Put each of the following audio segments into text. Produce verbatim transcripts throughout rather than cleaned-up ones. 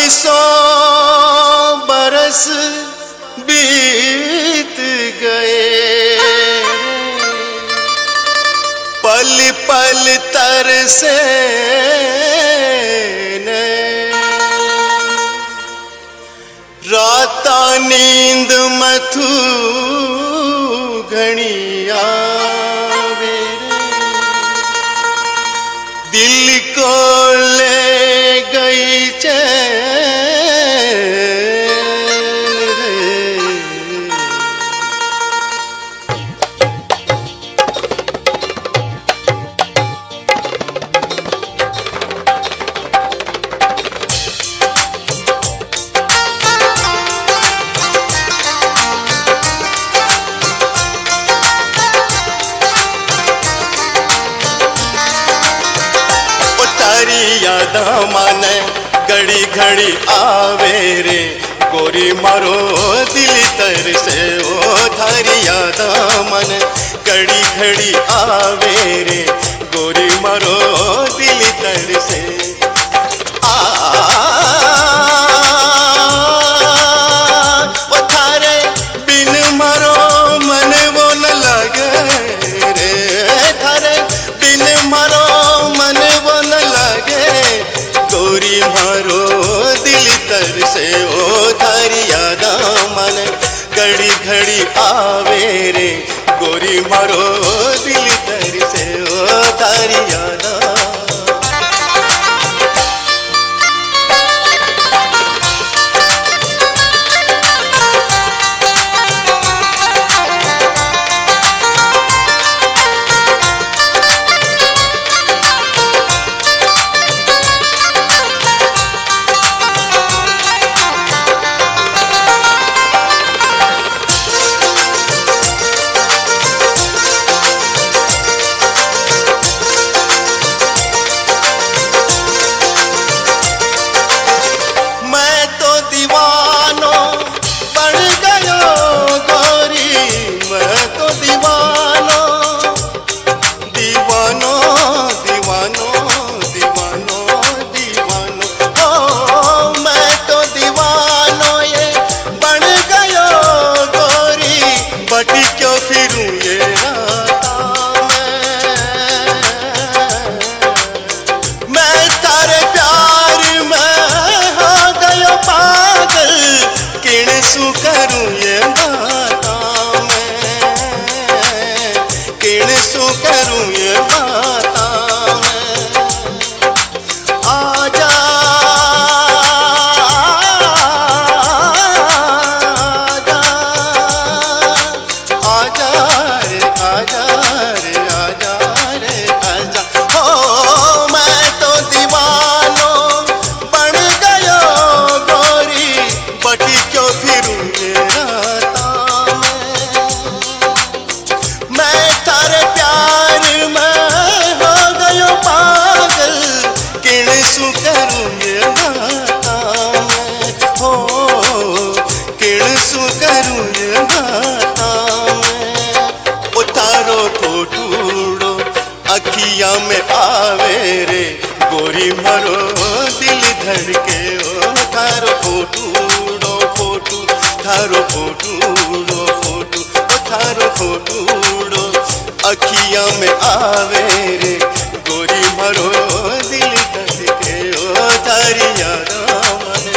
सौ बरस बीत गए, पल पल तरसे राता नींद मथू घनी आवे, दिल को ले गई चैन रे। यादा माने घड़ी घड़ी आवे रे, गोरी मारो दिल तर से ओ थारी यादा माने घड़ी घड़ी आवे रे, गोरी मारो दिल तर से। आ ओ थारे बिन मारो मन वो न लगे रे, थारे बिन मारो मन वो न लगे, गोरी मारो दिल तर से ओ थारी यादा मन घड़ी घड़ी आवे रे, गोरी मारो दिल तर से ओ थारी यादा। अखियां में आवे रे, गोरी मरो दिल धड़के ओ थारो फोटूड़ो फोटू, थारो फोटूड़ो फोटू, ओ थारो फोटूड़ो अखियां में आवे रे, गोरी मरो दिल धड़के ओ थारी यादा मने।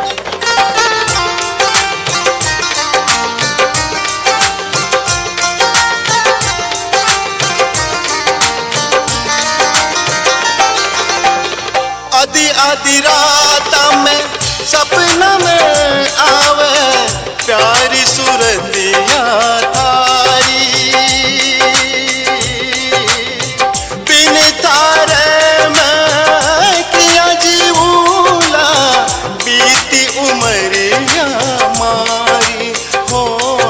आधी आधी रात में सपना में आवे प्यारी सूरतिया थारी, बिन तारे मैं किया जीवूला बीती उमरिया मारी, हो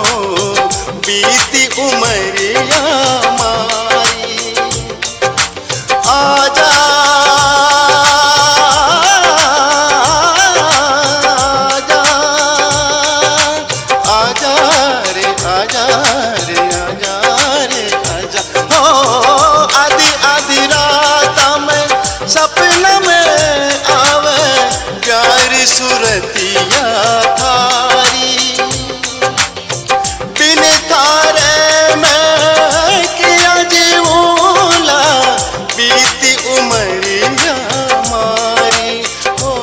बीती उमरिया मारी। आजा सुरतिया थारी। बिन थारे मैं किया जीवूला बीती उमरिया मारी हो,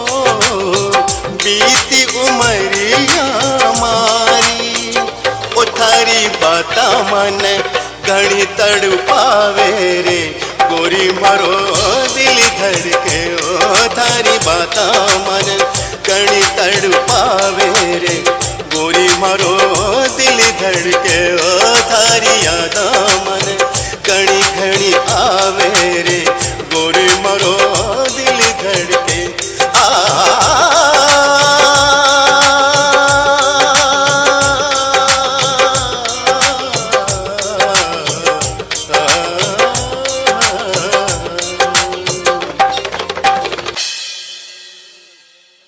बीती उमरिया मारी। ओ थारी बाता मन घड़ी तड़पावे रे गोरी मारो दिल धड़के। ओ थारी बाता